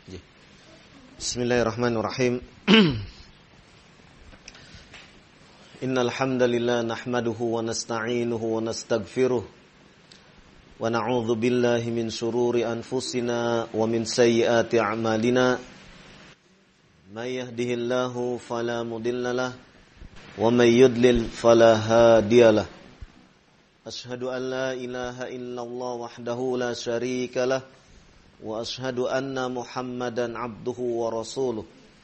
Bismillahirrahmanirrahim. Innal hamdalillah nahmaduhu wa nasta'inuhu wa nastaghfiruh wa na'udzu billahi min shururi anfusina wa min sayyiati a'malina. May yahdihillahu fala mudhillalah wa may yudlil fala hadiyalah. Ashhadu an la ilaha illallah wahdahu la syarika lah wa ashhadu anna Muhammadan abduhu wa rasuluh.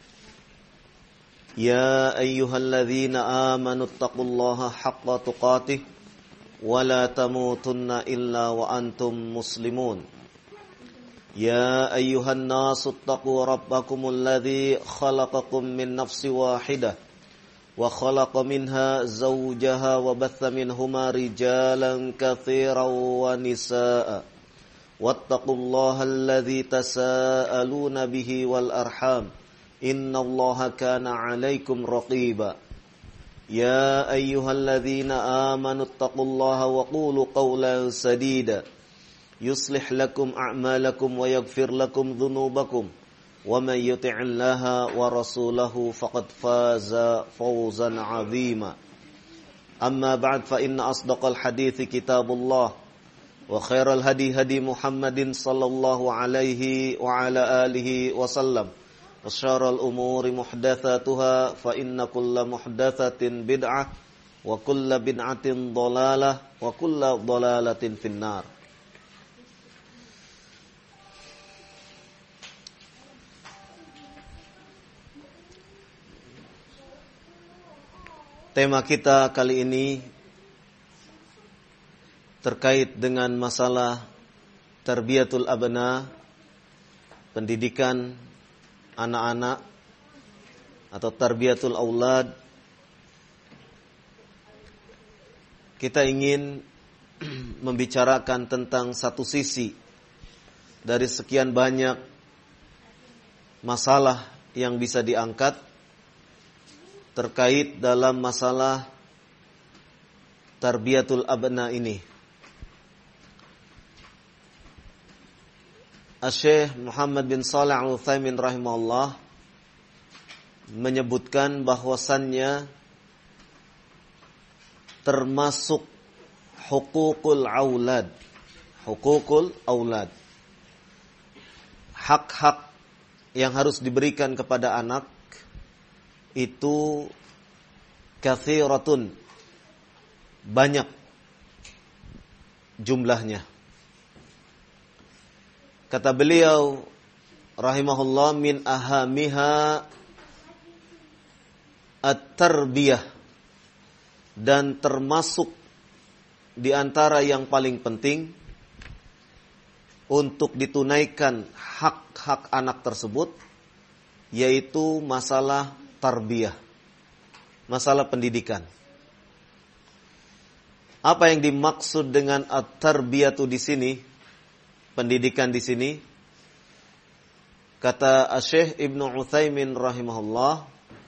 Ya ayyuhalladzina amanu taqullaha haqqa tuqatih wa la tamutunna illa wa antum muslimun. Ya ayyuhan nasu taqu rabbakumul ladzi khalaqakum min nafsin wahidah wa khalaqa minha zawjaha wa batha minhuma rijalan katsiran wa nisaa'a. Wattaqullaha alladzi tasaaluna bihi wal arham. Innallaha kana 'alaikum raqiba. Ya ayyuhalladzina amanu taqullaha wa qulu qawlan sadida. Yuslih lakum a'malakum wa yaghfir lakum dhunubakum. Wa man yuti'illaha wa rasulahu faqad faza fawzan 'azima. Amma ba'd fa inna asdaqal hadithi kitabullah wa khairal hadi hadi Muhammadin sallallahu alaihi wa ala alihi wa sallam. Wa syarrul umuri muhdatsatuha fa inna kulla muhdatsatin bid'ah wa kulla bid'atin dhalalah wa kulla dhalalatin finnar. Tema kita kali ini terkait dengan masalah tarbiyatul abna, pendidikan anak-anak atau tarbiyatul aulad. Kita ingin membicarakan tentang satu sisi dari sekian banyak masalah yang bisa diangkat terkait dalam masalah tarbiyatul abna ini. Syekh Muhammad bin Shalih Al-Utsaimin rahimahullah menyebutkan bahwasannya termasuk hukukul aulad, hak-hak yang harus diberikan kepada anak itu katsiratun, banyak jumlahnya. Kata beliau rahimahullah, min ahamiha at-tarbiyah, dan termasuk di antara yang paling penting untuk ditunaikan hak-hak anak tersebut yaitu masalah tarbiyah, masalah pendidikan. Apa yang dimaksud dengan at-tarbiyatu di sini? Pendidikan di sini, kata Syekh Ibnu Utsaimin rahimahullah,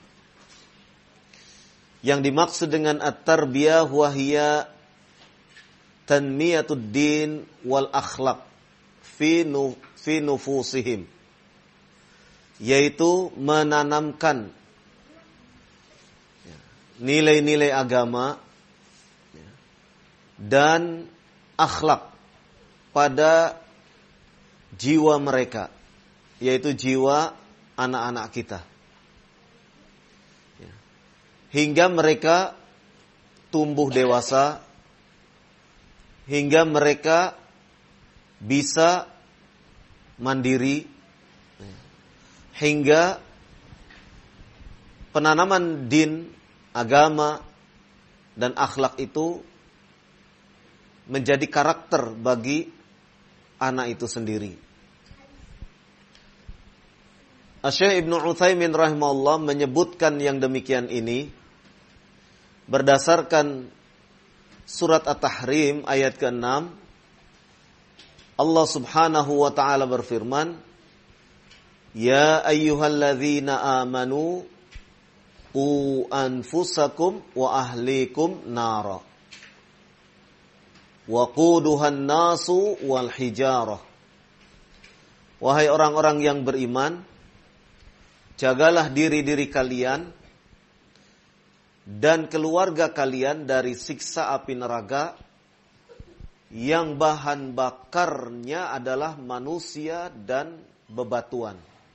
yang dimaksud dengan at-tarbiyah huwa hiya tanmiyatud din wal akhlaq fi nufusihim, yaitu menanamkan nilai-nilai agama dan akhlak pada jiwa mereka, yaitu jiwa anak-anak kita, hingga mereka tumbuh dewasa, hingga mereka bisa mandiri, hingga penanaman din, agama, dan akhlak itu menjadi karakter bagi anak itu sendiri. Syekh Ibnu Utsaimin rahimahullah menyebutkan yang demikian ini berdasarkan surat At-Tahrim ayat ke-6. Allah Subhanahu wa taala berfirman, Ya ayyuhalladzina amanu qu anfusakum wa ahlikum nara wa quduhan nasu wal hijarah Wahai orang-orang yang beriman, jagalah diri-diri kalian dan keluarga kalian dari siksa api neraka yang bahan bakarnya adalah manusia dan bebatuan.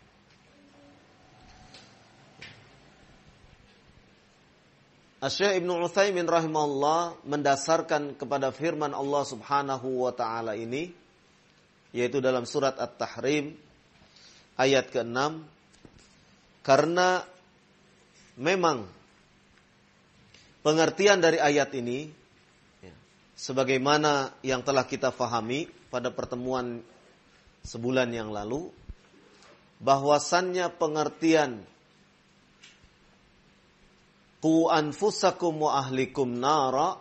Asy-Syaikh Ibnu Utsaimin rahimahullah mendasarkan kepada firman Allah Subhanahu wa taala ini, yaitu dalam surat At-Tahrim ayat ke-6, karena memang pengertian dari ayat ini sebagaimana yang telah kita fahami pada pertemuan sebulan yang lalu, bahwasannya pengertian qu anfusakum wa ahlikum nara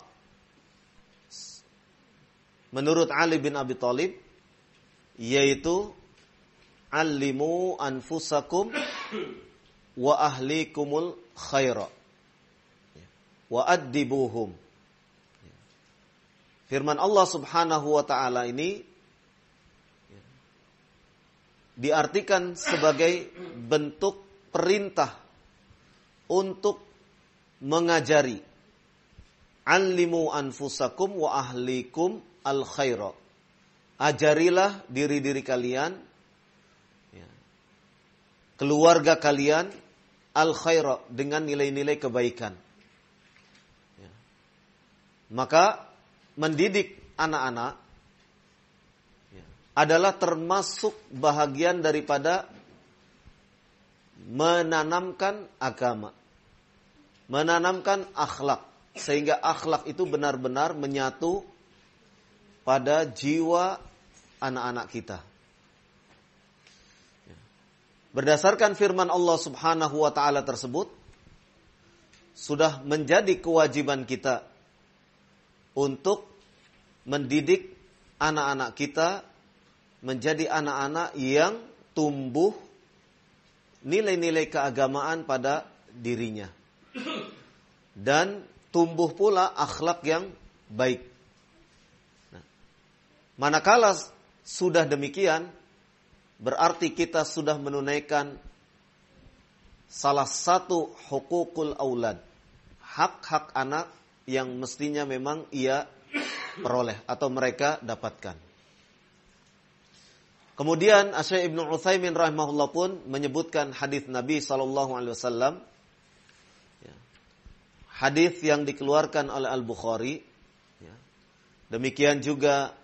menurut Ali bin Abi Thalib yaitu allimu anfusakum wa ahlikumul khaira wa addibuhum. Firman Allah Subhanahu wa taala ini diartikan sebagai bentuk perintah untuk mengajari. Allimu anfusakum wa ahlikum al khaira. Ajarilah diri-diri kalian, keluarga kalian, al-khaira, dengan nilai-nilai kebaikan. Maka mendidik anak-anak adalah termasuk bahagian daripada menanamkan agama, menanamkan akhlak, sehingga akhlak itu benar-benar menyatu pada jiwa anak-anak kita. Berdasarkan firman Allah Subhanahu wa taala tersebut, sudah menjadi kewajiban kita untuk mendidik anak-anak kita menjadi anak-anak yang tumbuh nilai-nilai keagamaan pada dirinya dan tumbuh pula akhlak yang baik. Manakala sudah demikian, berarti kita sudah menunaikan salah satu hukukul aulad, hak-hak anak yang mestinya memang ia peroleh atau mereka dapatkan. Kemudian Asy-Syaikh Ibnu Utsaimin rahimahullah pun menyebutkan hadis Nabi SAW, hadis yang dikeluarkan oleh Al-Bukhari. Demikian juga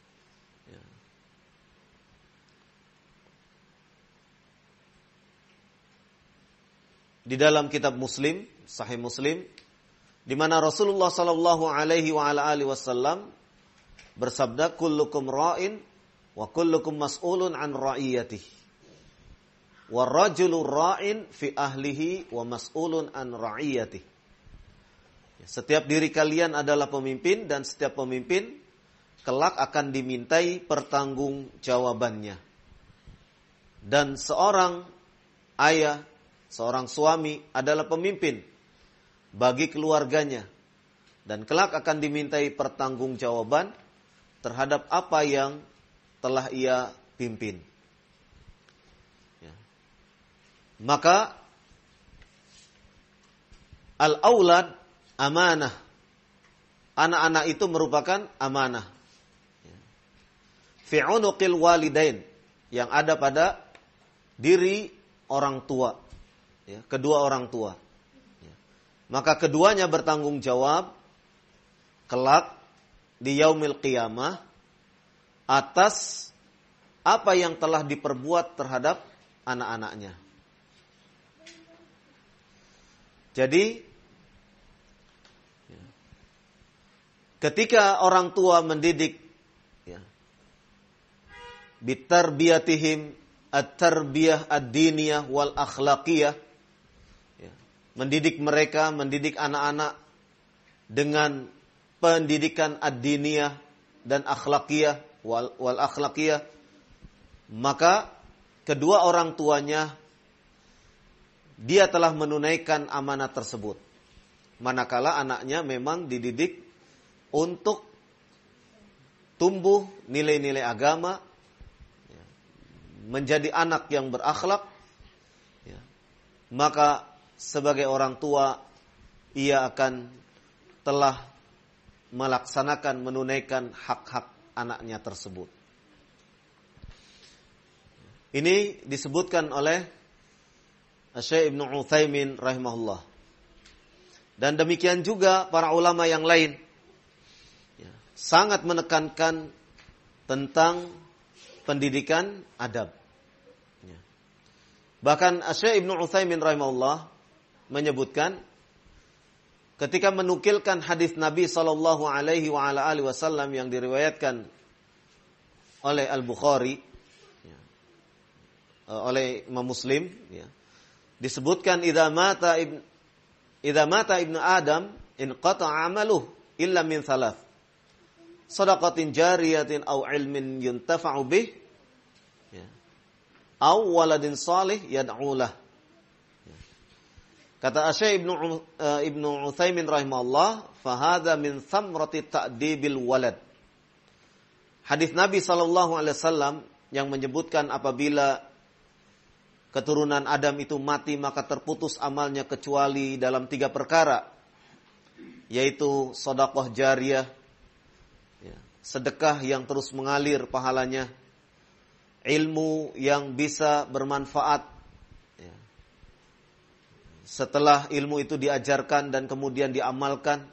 di dalam kitab Muslim, Sahih Muslim, di mana Rasulullah sallallahu alaihi wa ala alihi wasallam bersabda, kullukum ra'in wa kullukum mas'ulun an ra'iyatihi. Wa rajulu ra'in fi ahlihi wa mas'ulun an ra'iyatihi. Setiap diri kalian adalah pemimpin dan setiap pemimpin kelak akan dimintai pertanggungjawabannya. Dan seorang ayah, seorang suami adalah pemimpin bagi keluarganya dan kelak akan dimintai pertanggungjawaban terhadap apa yang telah ia pimpin. Maka al-aulad amanah. Anak-anak itu merupakan amanah. Fi unuqil walidain, yang ada pada diri orang tua, kedua orang tua. Maka keduanya bertanggung jawab kelak di yaumil qiyamah atas apa yang telah diperbuat terhadap anak-anaknya. Jadi ketika orang tua mendidik bitarbiyatihim at-tarbiyah ad-diniyah wal akhlaqiyah, mendidik mereka, mendidik anak-anak dengan pendidikan ad-diniyah dan akhlaqiyah wal akhlaqiyah, maka kedua orang tuanya dia telah menunaikan amanat tersebut. Manakala anaknya memang dididik untuk tumbuh nilai-nilai agama, menjadi anak yang berakhlak, ya, maka sebagai orang tua ia akan telah melaksanakan, menunaikan hak-hak anaknya tersebut. Ini disebutkan oleh Syekh Ibnu Utsaimin rahimahullah. Dan demikian juga para ulama yang lain, ya, sangat menekankan tentang pendidikan adab. Ya. Bahkan Syekh Ibnu Utsaimin rahimahullah menyebutkan ketika menukilkan hadis Nabi sallallahu alaihi wasallam yang diriwayatkan oleh Al-Bukhari, ya, oleh Imam Muslim, ya, disebutkan idza mata ibnu Adam inqata'a amaluhu illa min thalath. Shadaqatin jariyatin aw ilmin yuntafa'u bih, ya, aw waladin salih yad'u lah. Ya. Kata Syekh Ibnu Utsaimin rahimahullah, fa hadza min thamrati ta'dibil walad. Hadis Nabi sallallahu alaihi wasallam yang menyebutkan apabila keturunan Adam itu mati maka terputus amalnya kecuali dalam 3 perkara, yaitu sedekah jariyah, ya, sedekah yang terus mengalir pahalanya, ilmu yang bisa bermanfaat, ya, setelah ilmu itu diajarkan dan kemudian diamalkan,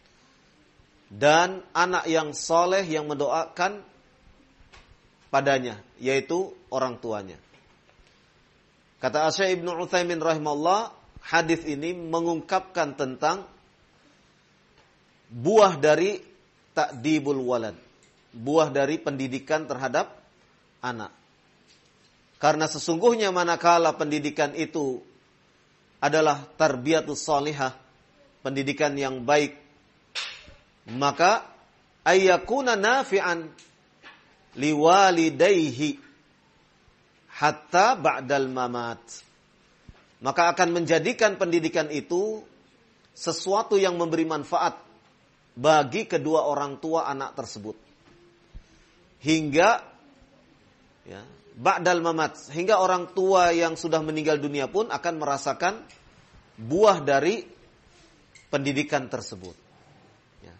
dan anak yang soleh yang mendoakan padanya, yaitu orang tuanya. Kata Syekh Ibnu Utsaimin rahimahullah, hadis ini mengungkapkan tentang buah dari ta'dibul walad, buah dari pendidikan terhadap anak. Karena sesungguhnya manakala pendidikan itu adalah tarbiyatus shalihah, pendidikan yang baik, maka ayyakuna nafi'an liwalidayhi hatta ba'dal mamat. Maka akan menjadikan pendidikan itu sesuatu yang memberi manfaat bagi kedua orang tua anak tersebut. Hingga, ya, ba'dal mamat, hingga orang tua yang sudah meninggal dunia pun akan merasakan buah dari pendidikan tersebut. Ya.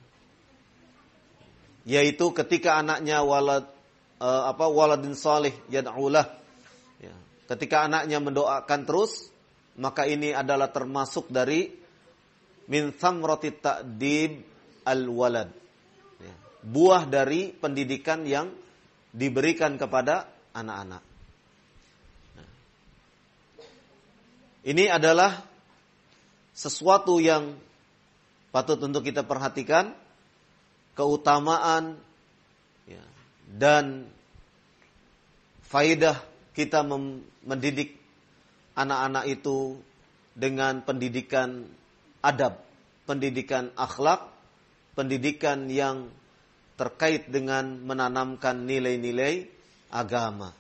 Yaitu ketika anaknya waladin salih yad'ulah. Ya. Ketika anaknya mendoakan terus, maka ini adalah termasuk dari min thamrati ta'dib al-walad. Ya. Buah dari pendidikan yang diberikan kepada anak-anak. Nah. Ini adalah sesuatu yang patut untuk kita perhatikan, keutamaan, ya, dan faidah kita mendidik anak-anak itu dengan pendidikan adab, pendidikan akhlak, pendidikan yang terkait dengan menanamkan nilai-nilai agama.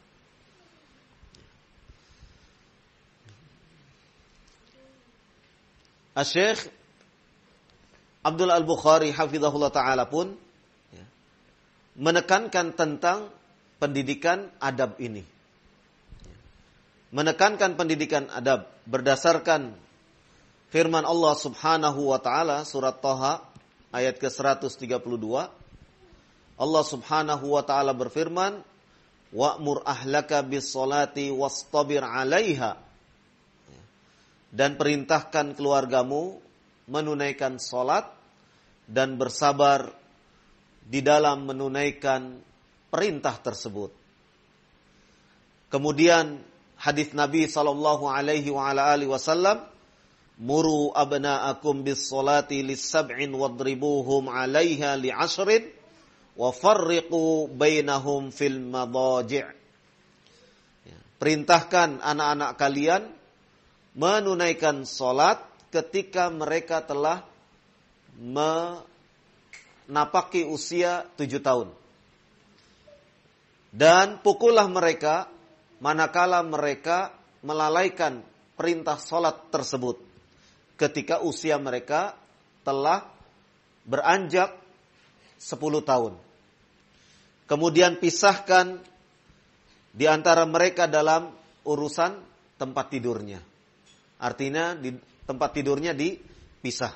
Syekh Abdul Al-Bukhari hafizahullah ta'ala pun, ya, menekankan tentang pendidikan adab ini. Menekankan pendidikan adab berdasarkan firman Allah Subhanahu wa taala surat Thaha ayat ke-132. Allah Subhanahu wa taala berfirman, "Wa'mur ahlaka bis-sholati wastabir 'alaiha." Dan perintahkan keluargamu menunaikan salat dan bersabar di dalam menunaikan perintah tersebut. Kemudian hadis Nabi sallallahu alaihi wa ala alihi wasallam, "Muru abna'akum bis-sholati lis-sab'in wadribuhum 'alaiha li'ashrin wa farriqu bainahum fil madaji'." Perintahkan anak-anak kalian menunaikan salat ketika mereka telah menapaki usia 7 tahun. Dan pukullah mereka manakala mereka melalaikan perintah salat tersebut ketika usia mereka telah beranjak 10 tahun. Kemudian pisahkan di antara mereka dalam urusan tempat tidurnya. Artinya di tempat tidurnya dipisah.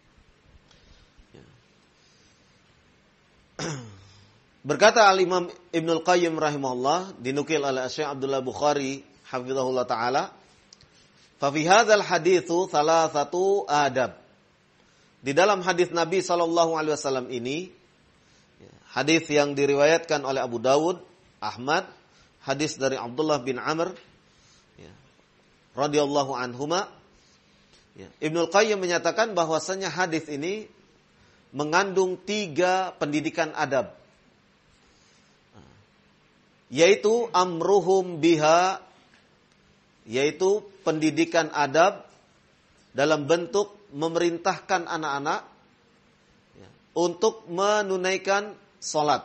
Berkata Al-Imam Ibnul Qayyim rahimahullah, dinukil oleh Syekh Abdullah Bukhari hafizahullah taala, fa fi hadzal haditsu thalathatu adab. Di dalam hadis Nabi sallallahu alaihi wasallam ini, hadis yang diriwayatkan oleh Abu Dawud, Ahmad, hadis dari Abdullah bin Amr radhiyallahu anhuma, Ibnul Qayyim menyatakan bahwasanya hadis ini mengandung 3 pendidikan adab, yaitu amruhum biha, yaitu pendidikan adab dalam bentuk memerintahkan anak-anak untuk menunaikan salat.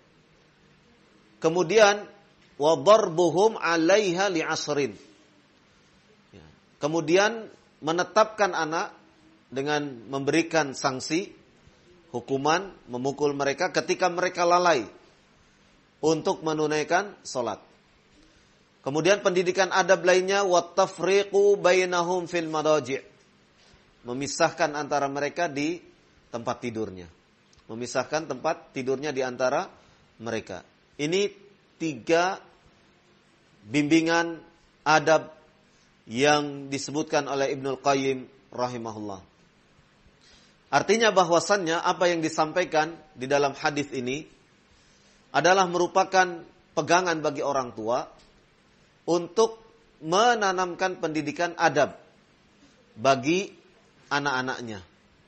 Kemudian wa darbuhum 'alaiha li'asrin. Kemudian menetapkan anak dengan memberikan sanksi, hukuman, memukul mereka ketika mereka lalai untuk menunaikan salat. Kemudian pendidikan adab lainnya wat tafriqu bainahum fil madaji'. Memisahkan antara mereka di tempat tidurnya. Memisahkan tempat tidurnya di antara mereka. Ini 3 bimbingan adab yang disebutkan oleh Ibnul Qayyim rahimahullah. Artinya bahwasannya apa yang disampaikan di dalam hadis ini adalah merupakan pegangan bagi orang tua untuk menanamkan pendidikan adab bagi anak-anaknya.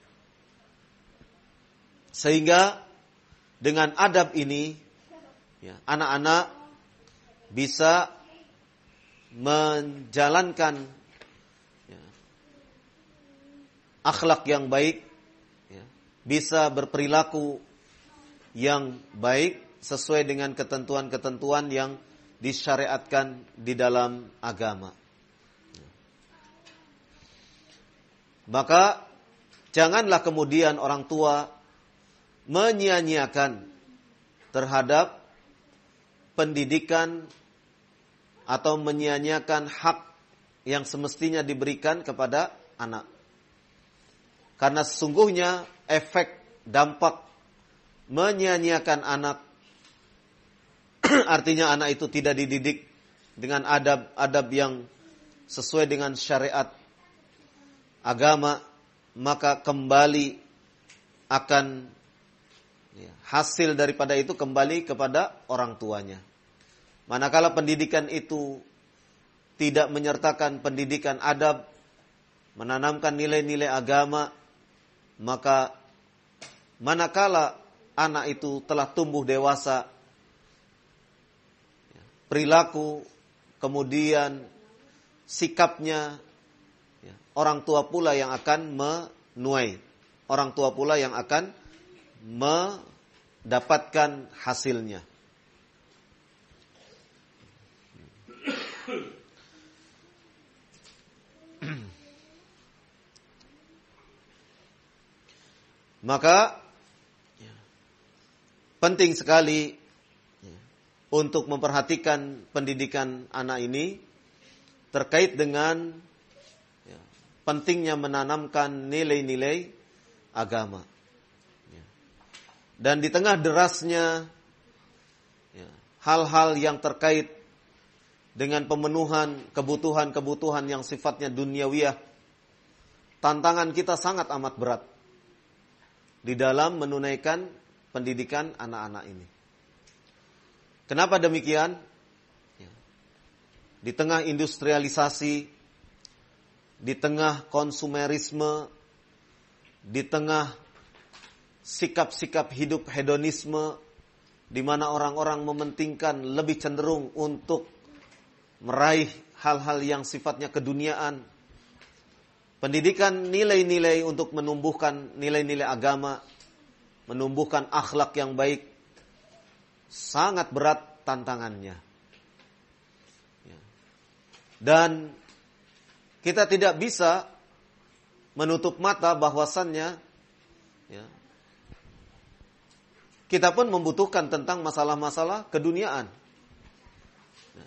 Sehingga dengan adab ini anak-anak bisa menjalankan akhlak yang baik, bisa berperilaku yang baik sesuai dengan ketentuan-ketentuan yang disyariatkan di dalam agama. Maka janganlah kemudian orang tua menyia-nyiakan terhadap pendidikan atau menyia-nyiakan hak yang semestinya diberikan kepada anak. Karena sesungguhnya efek dampak menyia-nyiakan anak, artinya anak itu tidak dididik dengan adab-adab yang sesuai dengan syariat agama, maka kembali akan hasil daripada itu kembali kepada orang tuanya. Manakala pendidikan itu tidak menyertakan pendidikan adab, menanamkan nilai-nilai agama, maka manakala anak itu telah tumbuh dewasa, perilaku, kemudian sikapnya, orang tua pula yang akan menuai, orang tua pula yang akan mendapatkan hasilnya. Maka penting sekali untuk memperhatikan pendidikan anak ini terkait dengan pentingnya menanamkan nilai-nilai agama. Dan di tengah derasnya hal-hal yang terkait dengan pemenuhan kebutuhan-kebutuhan yang sifatnya duniawiyah, tantangan kita sangat amat berat di dalam menunaikan pendidikan anak-anak ini. Kenapa demikian? Di tengah industrialisasi, di tengah konsumerisme, di tengah sikap-sikap hidup hedonisme, di mana orang-orang mementingkan, lebih cenderung untuk meraih hal-hal yang sifatnya keduniaan. Pendidikan nilai-nilai untuk menumbuhkan nilai-nilai agama, menumbuhkan akhlak yang baik, sangat berat tantangannya. Dan kita tidak bisa menutup mata bahwasannya kita pun membutuhkan tentang masalah-masalah keduniaan.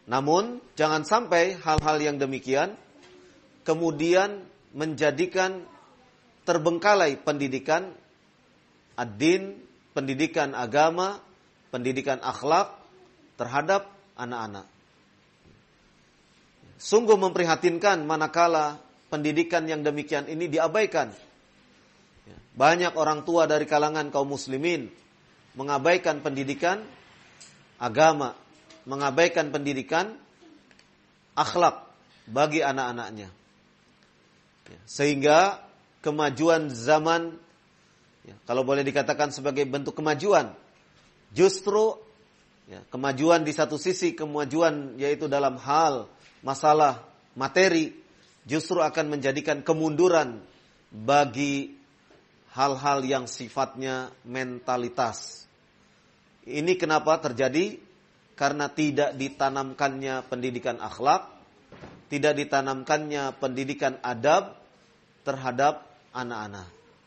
Namun jangan sampai hal-hal yang demikian kemudian menjadikan terbengkalai pendidikan ad-din, pendidikan agama, pendidikan akhlak terhadap anak-anak. Sungguh memprihatinkan manakala pendidikan yang demikian ini diabaikan. Banyak orang tua dari kalangan kaum muslimin mengabaikan pendidikan agama, mengabaikan pendidikan akhlak bagi anak-anaknya. Sehingga kemajuan zaman, kalau boleh dikatakan sebagai bentuk kemajuan, justru kemajuan di satu sisi, kemajuan yaitu dalam hal masalah materi, justru akan menjadikan kemunduran bagi hal-hal yang sifatnya mentalitas. Ini kenapa terjadi? Karena tidak ditanamkannya pendidikan akhlak, tidak ditanamkannya pendidikan adab terhadap anak-anak.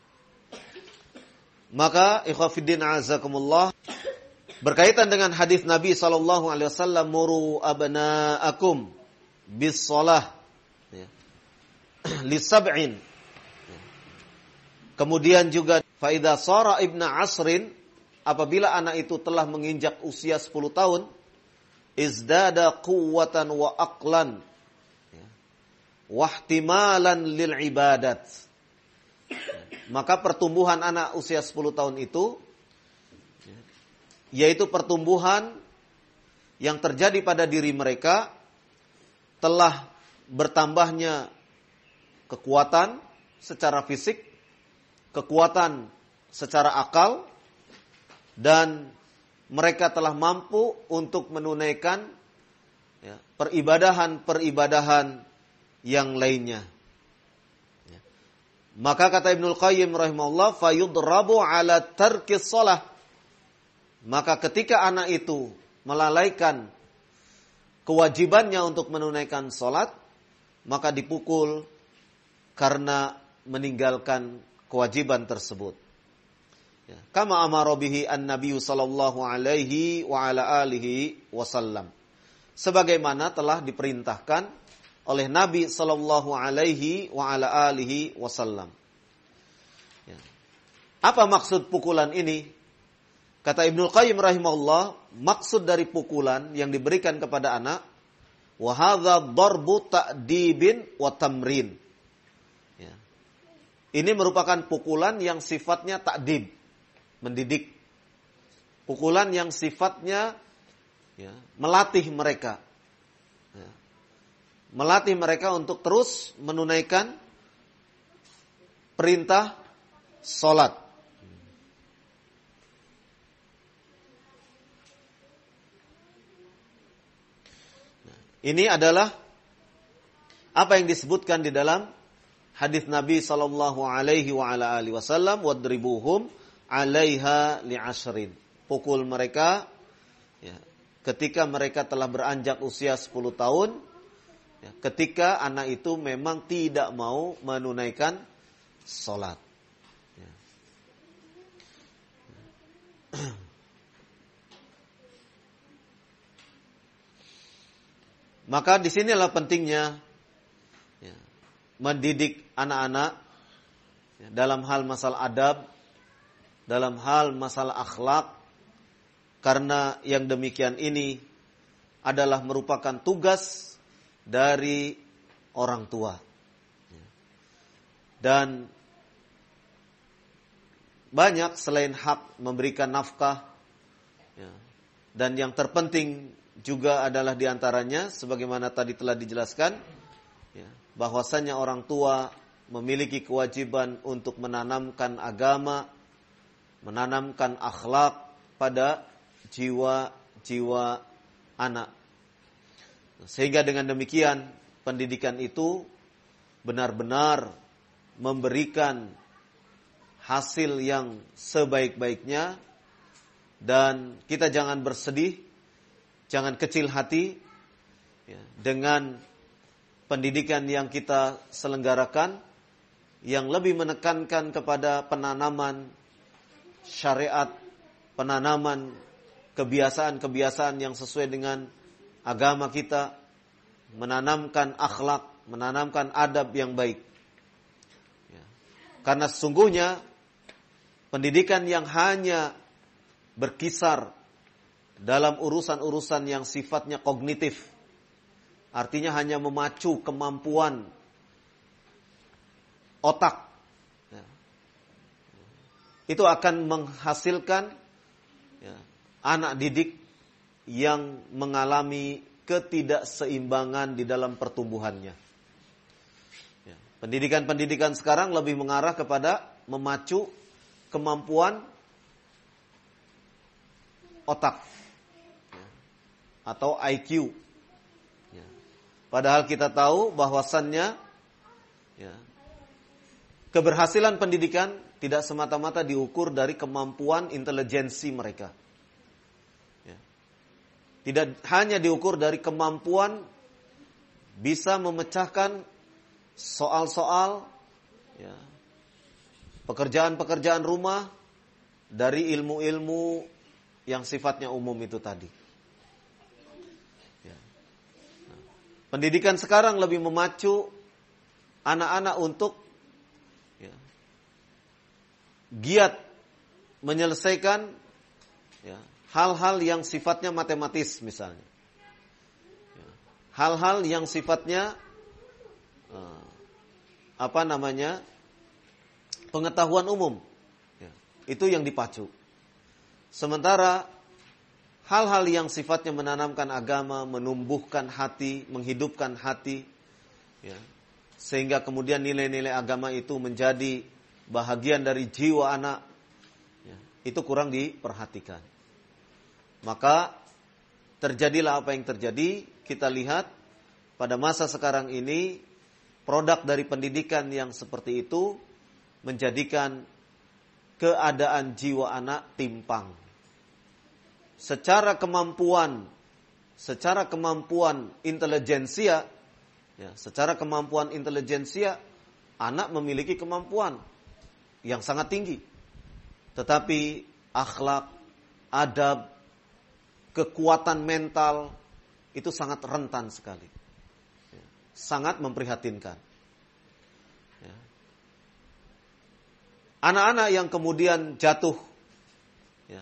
Maka ikhwatiddin azakumullah, berkaitan dengan hadis Nabi SAW, muru abna'akum bis shalah li sab'in. Kemudian juga fa idza sara ibna asrin, apabila anak itu telah menginjak usia 10 tahun, izdada quwwatan wa aqlan wa ihtimalan lil ibadat. Maka pertumbuhan anak usia 10 tahun itu yaitu pertumbuhan yang terjadi pada diri mereka telah bertambahnya kekuatan secara fisik, kekuatan secara akal, dan mereka telah mampu untuk menunaikan peribadahan-peribadahan yang lainnya. Maka kata Ibnul Qayyim rahimahullah, fayudrabu ala tarkis shalah. Maka ketika anak itu melalaikan kewajibannya untuk menunaikan salat, maka dipukul karena meninggalkan kewajiban tersebut. Kama amara bihi an-nabiy sallallahu alaihi wa ala alihi wasallam. Sebagaimana telah diperintahkan oleh Nabi sallallahu alaihi wa ala alihi wasallam. Apa maksud pukulan ini? Kata Ibnul Qayyim rahimahullah, maksud dari pukulan yang diberikan kepada anak, wa hadza darbu ta'dibin wa tamrin. Ini merupakan pukulan yang sifatnya ta'dib, mendidik. Pukulan yang sifatnya melatih mereka. Melatih mereka untuk terus menunaikan perintah salat. Ini adalah apa yang disebutkan di dalam hadis Nabi sallallahu alaihi wa ala alihi wasallam, wadribuhum 'alaiha li'ashrin. Pukul mereka ketika mereka telah beranjak usia 10 tahun, ketika anak itu memang tidak mau menunaikan salat. Maka disinilah pentingnya mendidik anak-anak dalam hal masalah adab, dalam hal masalah akhlak, karena yang demikian ini adalah merupakan tugas dari orang tua. Dan banyak selain hak memberikan nafkah, dan yang terpenting juga adalah diantaranya, sebagaimana tadi telah dijelaskan, bahwasanya orang tua memiliki kewajiban untuk menanamkan agama, menanamkan akhlak pada jiwa-jiwa anak. Sehingga dengan demikian pendidikan itu benar-benar memberikan hasil yang sebaik-baiknya, dan kita jangan bersedih, jangan kecil hati dengan pendidikan yang kita selenggarakan, yang lebih menekankan kepada penanaman syariat, penanaman kebiasaan-kebiasaan yang sesuai dengan agama kita, menanamkan akhlak, menanamkan adab yang baik. Ya. Karena sesungguhnya pendidikan yang hanya berkisar dalam urusan-urusan yang sifatnya kognitif, artinya hanya memacu kemampuan otak, ya, itu akan menghasilkan anak didik yang mengalami ketidakseimbangan di dalam pertumbuhannya. Ya, pendidikan-pendidikan sekarang lebih mengarah kepada memacu kemampuan otak, ya, atau IQ. Ya. Padahal kita tahu bahwasannya, ya, keberhasilan pendidikan tidak semata-mata diukur dari kemampuan intelijensi mereka. Ya. Tidak hanya diukur dari kemampuan bisa memecahkan soal-soal, ya, pekerjaan-pekerjaan rumah dari ilmu-ilmu yang sifatnya umum itu tadi. Ya. Nah, pendidikan sekarang lebih memacu anak-anak untuk giat menyelesaikan, ya, hal-hal yang sifatnya matematis misalnya, ya, hal-hal yang sifatnya pengetahuan umum, ya, itu yang dipacu. Sementara hal-hal yang sifatnya menanamkan agama, menumbuhkan hati, menghidupkan hati, ya, sehingga kemudian nilai-nilai agama itu menjadi bahagian dari jiwa anak, ya, itu kurang diperhatikan. Maka terjadilah apa yang terjadi. Kita lihat pada masa sekarang ini, produk dari pendidikan yang seperti itu menjadikan keadaan jiwa anak timpang. Secara kemampuan intelijensia, ya, secara kemampuan intelijensia anak memiliki kemampuan yang sangat tinggi. Tetapi akhlak, adab, kekuatan mental itu sangat rentan sekali. Ya, sangat memprihatinkan. Ya. Anak-anak yang kemudian jatuh, ya,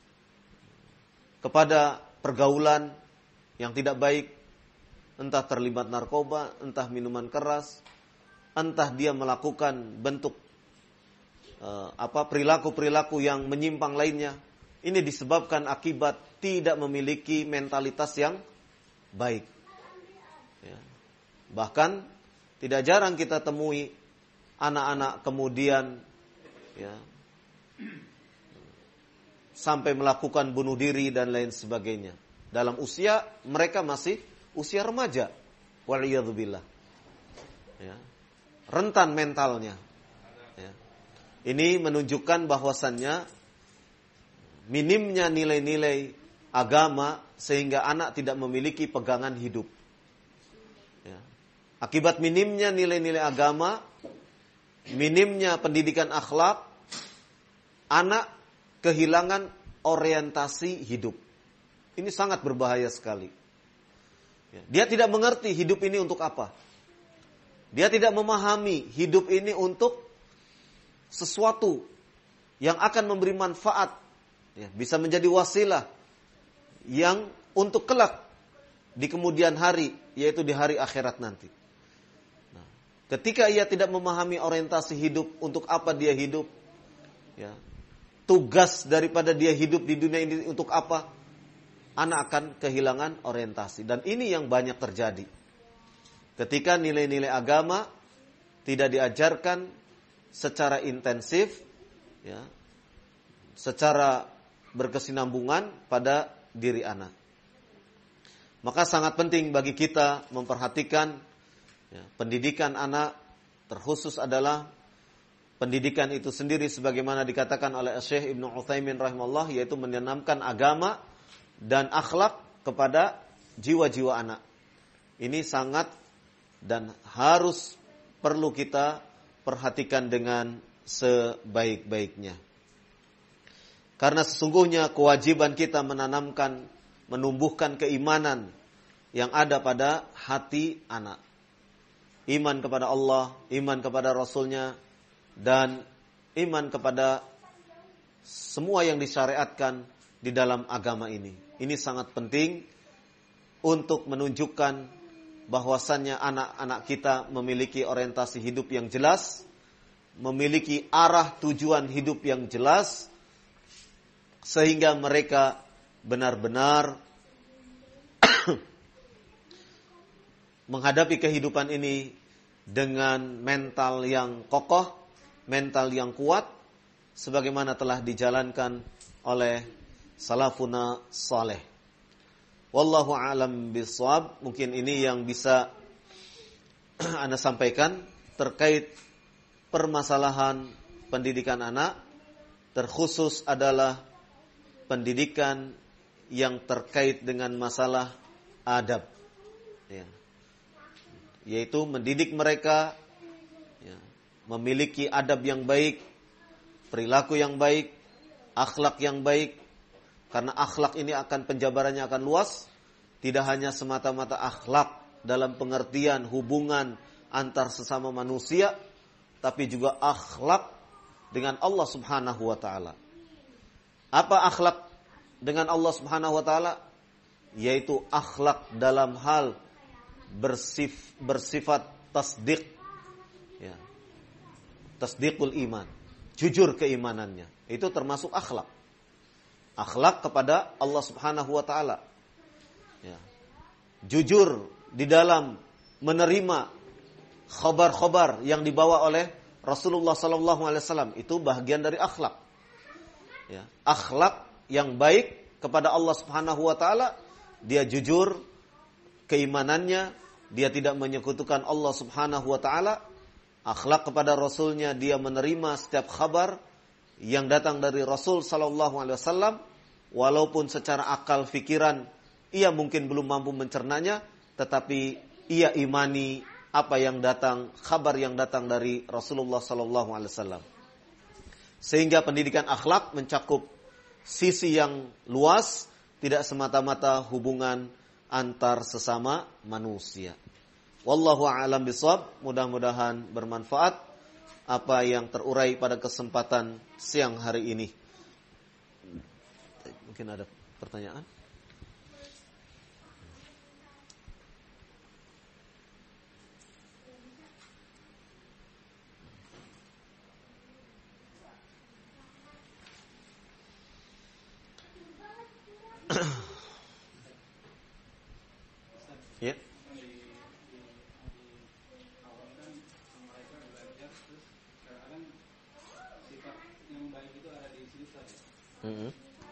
kepada pergaulan yang tidak baik, entah terlibat narkoba, entah minuman keras, entah dia melakukan bentuk perilaku-perilaku yang menyimpang lainnya. Ini disebabkan akibat tidak memiliki mentalitas yang baik. Ya. Bahkan tidak jarang kita temui anak-anak kemudian, ya, sampai melakukan bunuh diri dan lain sebagainya. Dalam usia mereka masih usia remaja. Waliyadzubillah. Ya. Rentan mentalnya. Ya. Ini menunjukkan bahwasannya minimnya nilai-nilai agama sehingga anak tidak memiliki pegangan hidup. Ya. Akibat minimnya nilai-nilai agama, minimnya pendidikan akhlak, anak kehilangan orientasi hidup. Ini sangat berbahaya sekali. Ya. Dia tidak mengerti hidup ini untuk apa. Dia tidak memahami hidup ini untuk sesuatu yang akan memberi manfaat, ya, bisa menjadi wasilah yang untuk kelak di kemudian hari, yaitu di hari akhirat nanti. Nah, ketika ia tidak memahami orientasi hidup, untuk apa dia hidup, ya, tugas daripada dia hidup di dunia ini untuk apa, anak akan kehilangan orientasi. Dan ini yang banyak terjadi. Ketika nilai-nilai agama tidak diajarkan secara intensif, ya, secara berkesinambungan pada diri anak. Maka sangat penting bagi kita memperhatikan, ya, pendidikan anak, terkhusus adalah pendidikan itu sendiri sebagaimana dikatakan oleh Syekh Ibnu Utsaimin rahimahullah, yaitu menanamkan agama dan akhlak kepada jiwa-jiwa anak. Ini sangat dan harus perlu kita perhatikan dengan sebaik-baiknya. Karena sesungguhnya kewajiban kita menanamkan, menumbuhkan keimanan yang ada pada hati anak. Iman kepada Allah, iman kepada Rasulnya, dan iman kepada semua yang disyariatkan di dalam agama ini. Ini sangat penting untuk menunjukkan bahwasannya anak-anak kita memiliki orientasi hidup yang jelas, memiliki arah tujuan hidup yang jelas, sehingga mereka benar-benar menghadapi kehidupan ini dengan mental yang kokoh, mental yang kuat, sebagaimana telah dijalankan oleh salafuna saleh. Wallahu a'lam bishawab. Mungkin ini yang bisa Anda sampaikan terkait permasalahan pendidikan anak, terkhusus adalah pendidikan yang terkait dengan masalah adab, ya. Yaitu mendidik mereka, ya, memiliki adab yang baik, perilaku yang baik, akhlak yang baik. Karena akhlak ini akan penjabarannya akan luas, tidak hanya semata-mata akhlak dalam pengertian hubungan antar sesama manusia, tapi juga akhlak dengan Allah Subhanahu wa taala. Apa akhlak dengan Allah Subhanahu wa taala? Yaitu akhlak dalam hal bersifat tasdik, ya. Tasdikul iman, jujur keimanannya. Itu termasuk akhlak. Akhlak kepada Allah Subhanahu wa taala. Ya. Jujur di dalam menerima khabar-khabar yang dibawa oleh Rasulullah sallallahu alaihi wasallam, itu bagian dari akhlak. Ya. Akhlak yang baik kepada Allah Subhanahu wa taala, dia jujur keimanannya, dia tidak menyekutukan Allah Subhanahu wa taala. Akhlak kepada Rasulnya, dia menerima setiap kabar yang datang dari Rasul sallallahu alaihi wasallam, walaupun secara akal fikiran ia mungkin belum mampu mencernanya, tetapi ia imani apa yang datang, kabar yang datang dari Rasulullah sallallahu alaihi wasallam. Sehingga pendidikan akhlak mencakup sisi yang luas, tidak semata-mata hubungan antar sesama manusia. Wallahu a'lam bishawab. Mudah-mudahan bermanfaat apa yang terurai pada kesempatan siang hari ini. Mungkin ada pertanyaan? Ya. Mm-hmm.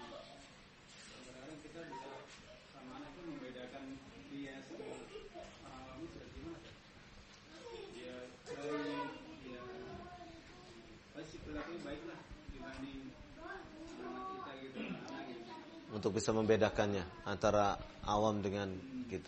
Untuk bisa membedakannya antara awam dengan kita.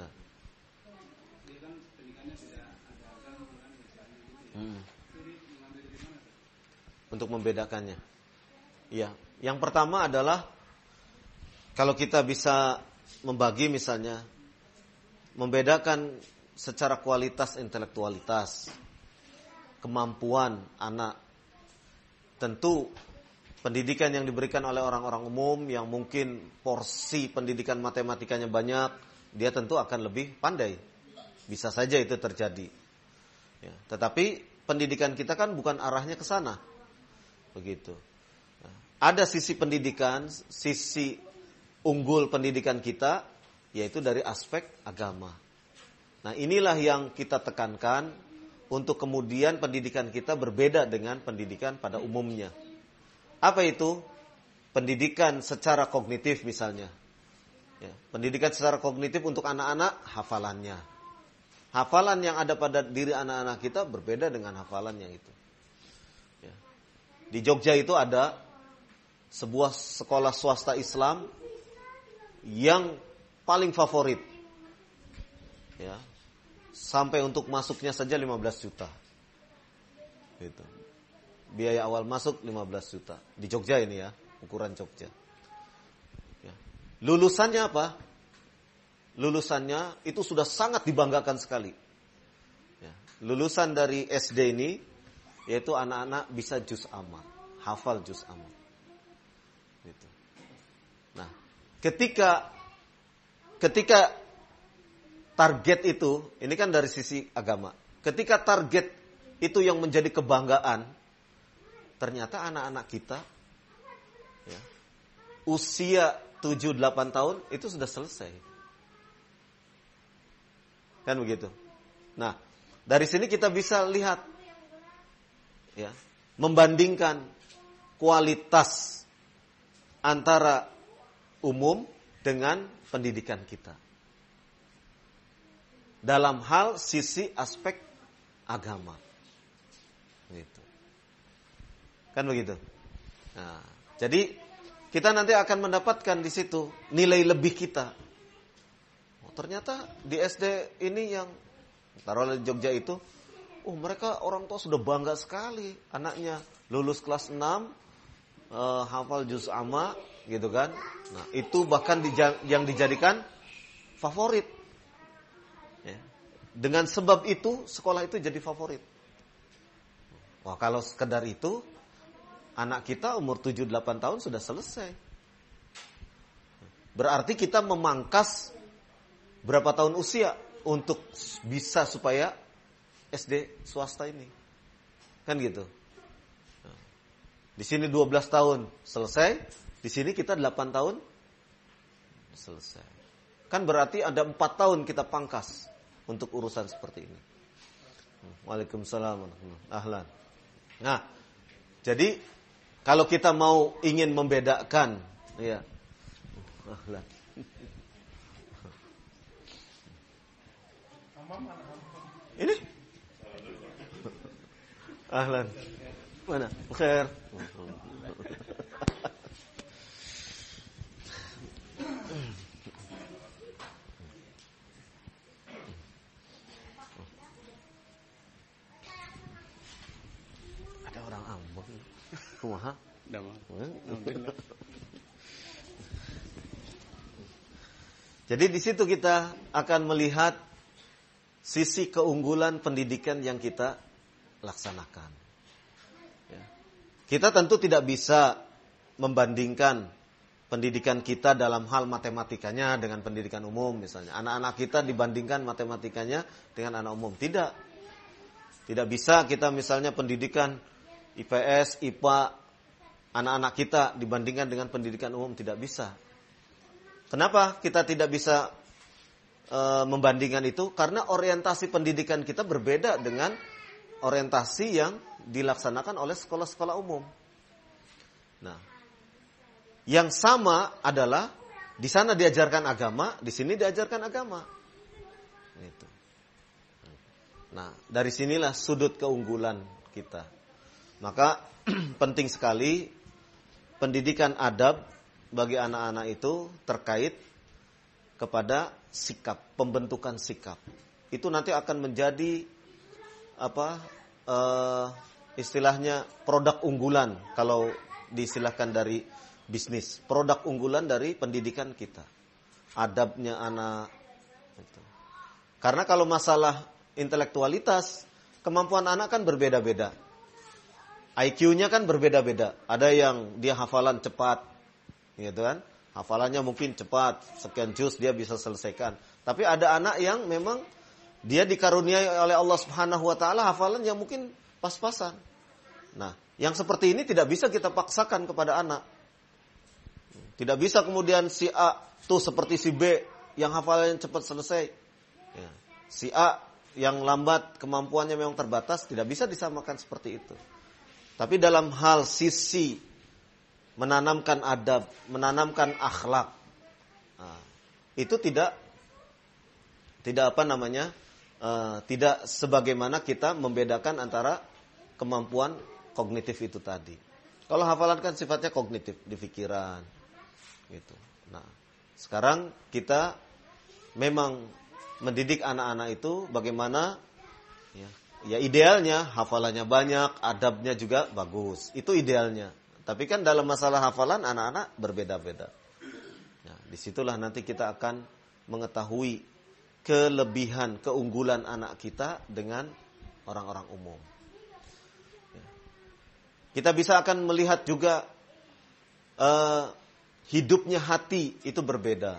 Untuk membedakannya. Ya, yang pertama adalah kalau kita bisa membagi misalnya membedakan secara kualitas intelektualitas, kemampuan anak. Tentu pendidikan yang diberikan oleh orang-orang umum yang mungkin porsi pendidikan matematikanya banyak, dia tentu akan lebih pandai. Bisa saja itu terjadi. Ya, tetapi pendidikan kita kan bukan arahnya ke sana. Begitu. Nah, ada sisi pendidikan, sisi unggul pendidikan kita, yaitu dari aspek agama. Nah, inilah yang kita tekankan untuk kemudian pendidikan kita berbeda dengan pendidikan pada umumnya. Apa itu? Pendidikan secara kognitif misalnya. Ya, pendidikan secara kognitif untuk anak-anak, hafalannya. Hafalan yang ada pada diri anak-anak kita berbeda dengan hafalan yang itu. Ya. Di Jogja itu ada sebuah sekolah swasta Islam yang paling favorit. Ya. Sampai untuk masuknya saja 15 juta. Gitu. Biaya awal masuk 15 juta. Di Jogja ini ya, ukuran Jogja. Ya. Lulusannya apa? lulusannya itu sudah sangat dibanggakan sekali. Ya, lulusan dari SD ini, yaitu anak-anak bisa juz amma, hafal juz amma. Gitu. Nah, ketika target itu, ini kan dari sisi agama. Ketika target itu yang menjadi kebanggaan, ternyata anak-anak kita ya, usia 7-8 tahun itu sudah selesai. Kan begitu. Nah, dari sini kita bisa lihat ya, membandingkan kualitas antara umum dengan pendidikan kita. Dalam hal sisi aspek agama. Gitu. Kan begitu. Nah, jadi kita nanti akan mendapatkan di situ nilai lebih kita. Oh, ternyata di SD ini yang taruhlah di Jogja itu, mereka orang tua sudah bangga sekali anaknya lulus kelas 6, hafal juz amma, gitu kan. Nah, itu bahkan yang dijadikan favorit. Ya. Dengan sebab itu sekolah itu jadi favorit. Wah, kalau sekedar itu anak kita umur 7-8 tahun sudah selesai. Berarti kita memangkas berapa tahun usia untuk bisa supaya SD swasta ini. Kan gitu. Di sini 12 tahun selesai, di sini kita 8 tahun selesai. Kan berarti ada 4 tahun kita pangkas untuk urusan seperti ini. Waalaikumsalam. Ahlan. Nah, jadi kalau kita mau ingin membedakan, ya, ahlan. Ini, ahlan. Mana? Khair. Ada orang Ambon. Kumaha? Jadi di situ kita akan melihat sisi keunggulan pendidikan yang kita laksanakan. Ya. Kita tentu tidak bisa membandingkan pendidikan kita dalam hal matematikanya dengan pendidikan umum misalnya. Anak-anak kita dibandingkan matematikanya dengan anak umum. Tidak. Tidak bisa kita misalnya pendidikan IPS, IPA, anak-anak kita dibandingkan dengan pendidikan umum. Tidak bisa. Kenapa kita tidak bisa membandingkan itu? Karena orientasi pendidikan kita berbeda dengan orientasi yang dilaksanakan oleh sekolah-sekolah umum. Nah, yang sama adalah di sana diajarkan agama, di sini diajarkan agama. Gitu. Nah, dari sinilah sudut keunggulan kita. Maka penting sekali pendidikan adab bagi anak-anak itu terkait kepada sikap, pembentukan sikap. Itu nanti akan menjadi istilahnya produk unggulan kalau diistilahkan dari bisnis. Produk unggulan dari pendidikan kita. Adabnya anak. Gitu. Karena kalau masalah intelektualitas, kemampuan anak kan berbeda-beda. IQ-nya kan berbeda-beda. Ada yang dia hafalan cepat, gitu kan? Hafalannya mungkin cepat, sekian juz dia bisa selesaikan. Tapi ada anak yang memang dia dikaruniai oleh Allah Subhanahu wa taala hafalan yang mungkin pas-pasan. Nah, yang seperti ini tidak bisa kita paksakan kepada anak. Tidak bisa kemudian si A tuh seperti si B yang hafalannya cepat selesai. Ya. Si A yang lambat kemampuannya memang terbatas, tidak bisa disamakan seperti itu. Tapi dalam hal sisi menanamkan adab, menanamkan akhlak, itu tidak tidak sebagaimana kita membedakan antara kemampuan kognitif itu tadi. Kalau hafalan kan sifatnya kognitif, di pikiran, gitu. Nah, sekarang kita memang mendidik anak-anak itu bagaimana, ya idealnya hafalannya banyak, adabnya juga bagus. Itu idealnya. Tapi kan dalam masalah hafalan anak-anak berbeda-beda. Nah, disitulah nanti kita akan mengetahui kelebihan, keunggulan anak kita dengan orang-orang umum. Kita bisa akan melihat juga hidupnya hati itu berbeda.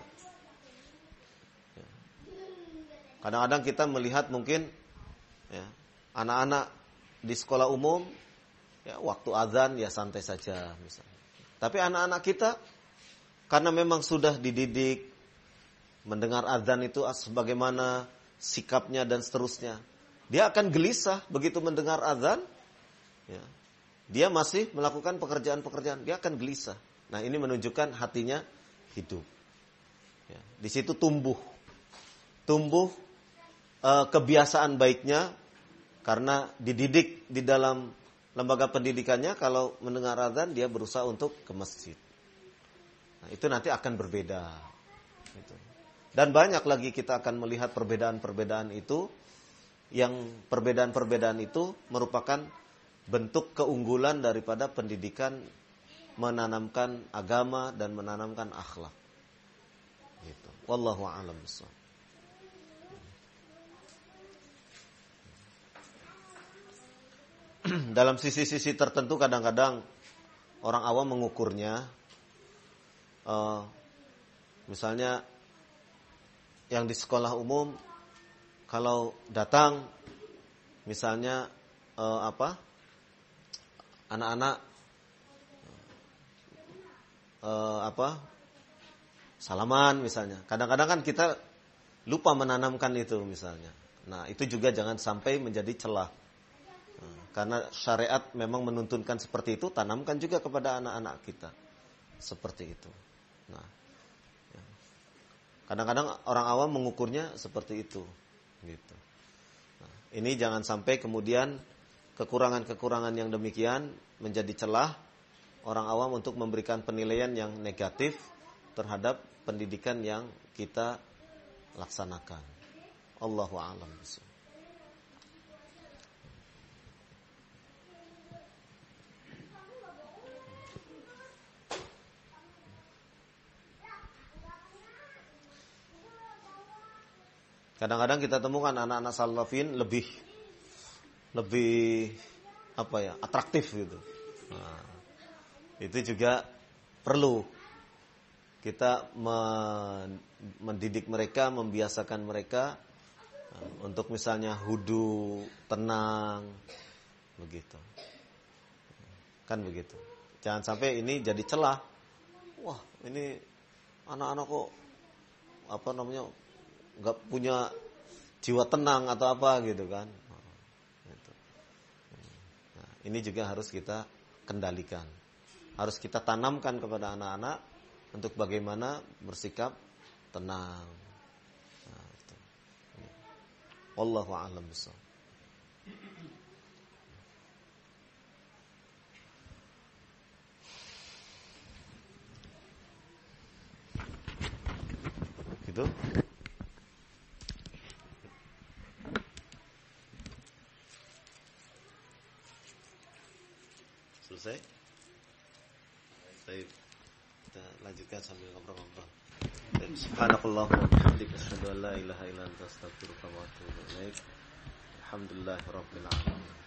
Kadang-kadang kita melihat mungkin anak-anak di sekolah umum waktu azan santai saja misalnya. Tapi anak-anak kita karena memang sudah dididik mendengar azan itu sebagaimana sikapnya dan seterusnya. Dia akan gelisah begitu mendengar azan. Dia masih melakukan pekerjaan-pekerjaan, dia akan gelisah. Nah, ini menunjukkan hatinya hidup. Di situ tumbuh kebiasaan baiknya karena dididik di dalam lembaga pendidikannya. Kalau mendengar azan dia berusaha untuk ke masjid. Nah, itu nanti akan berbeda. Dan banyak lagi kita akan melihat perbedaan-perbedaan itu, yang perbedaan-perbedaan itu merupakan bentuk keunggulan daripada pendidikan menanamkan agama dan menanamkan akhlak. Gitu. Wallahu a'lam bishawab. Dalam sisi-sisi tertentu kadang-kadang orang awam mengukurnya, misalnya yang di sekolah umum kalau datang misalnya anak-anak salaman misalnya. Kadang-kadang kan kita lupa menanamkan itu misalnya. Nah, itu juga jangan sampai menjadi celah. Karena syariat memang menuntunkan seperti itu, tanamkan juga kepada anak-anak kita. Seperti itu. Nah, kadang-kadang orang awam mengukurnya seperti itu. Gitu. Nah, ini jangan sampai kemudian kekurangan-kekurangan yang demikian menjadi celah orang awam untuk memberikan penilaian yang negatif terhadap pendidikan yang kita laksanakan. Allahu a'lam bishawab. Kadang-kadang kita temukan anak-anak salafin lebih atraktif gitu. Nah, itu juga perlu kita mendidik mereka, membiasakan mereka untuk misalnya hudu, tenang, begitu. Kan begitu. Jangan sampai ini jadi celah. Wah, ini anak-anak kok nggak punya jiwa tenang atau apa gitu kan. Nah, ini juga harus kita kendalikan. Harus kita tanamkan kepada anak-anak untuk bagaimana bersikap tenang. Nah, itu. Wallahu a'lam bishawab. Gitu. Selesai? Baik. Kita lanjutkan sambil ngobrol-ngobrol. Subhanakallahumma wa bihamdika asyhadu an la ilaha illa anta astaghfiruka wa atubu ilaik. Alhamdulillahirabbil alamin.